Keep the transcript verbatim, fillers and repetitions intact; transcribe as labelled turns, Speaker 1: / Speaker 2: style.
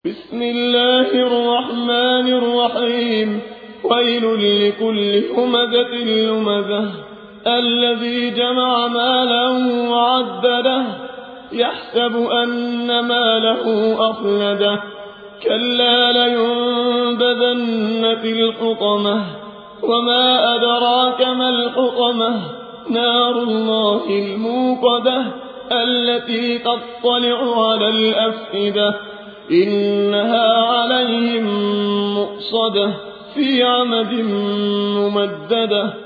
Speaker 1: بسم الله الرحمن الرحيم. ويل لكل همزة لمزة الذي جمع مالا وعدده يحسب أن ماله أخلده كلا لينبذن في الحطمة وما أدراك ما الحطمة نار الله الموقدة التي تطلع على الأفئدة إنها عليهم مؤصدة في عمد ممددة